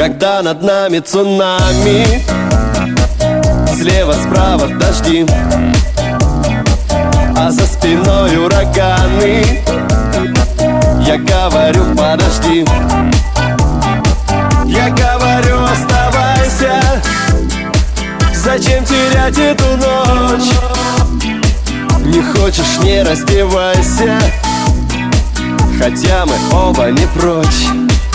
Когда над нами цунами, слева, справа дожди, а за спиной ураганы, я говорю, подожди. Я говорю, оставайся. Зачем терять эту ночь? Не хочешь, не раздевайся, хотя мы оба не прочь.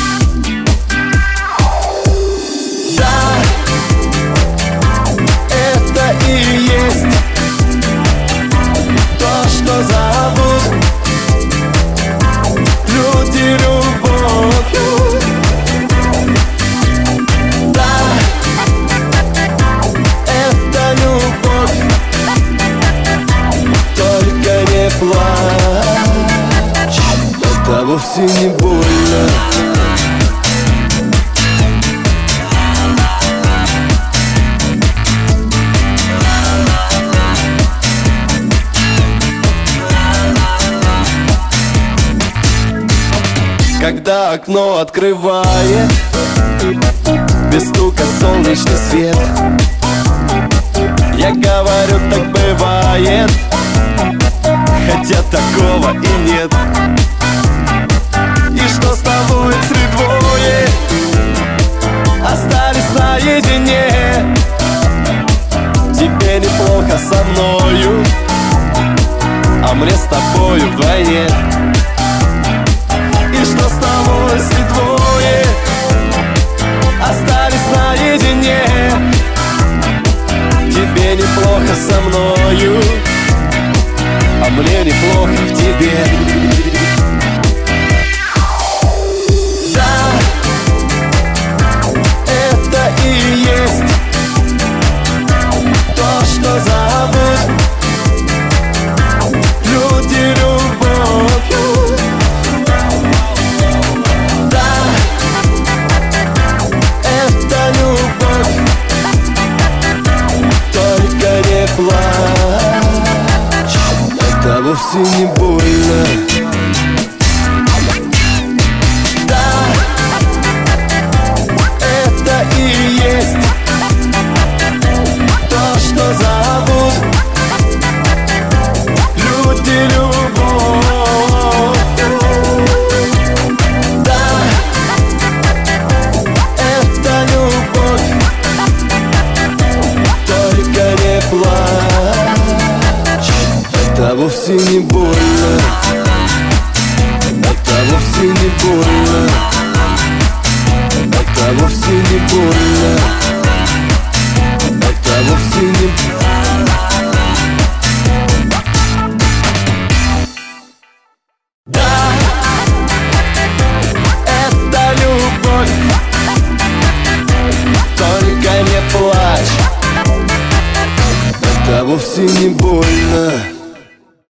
Да, это и есть то, что зовут люди любовью. Да, это любовь, только не плачь, это вовсе не больно. Когда окно открывает без стука солнечный свет, я говорю, так бывает, хотя такого и нет. И что с тобой, если двое остались наедине? Тебе неплохо со мною, а мне с тобою вдвойне. И что с тобой, если двое остались наедине? Тебе неплохо со мною, а мне неплохо в тебе. Да, это и есть то, что зовут люди любовью. Да, это любовь, только не плачь, это вовсе не больно. Да, это и есть то, что зовут люди любовь. Да, это любовь, только не плачь, это вовсе не больно. Это вовсе не больно. Это вовсе не больно. Это вовсе не больно. Да, это любовь, только не плачь, это вовсе не больно.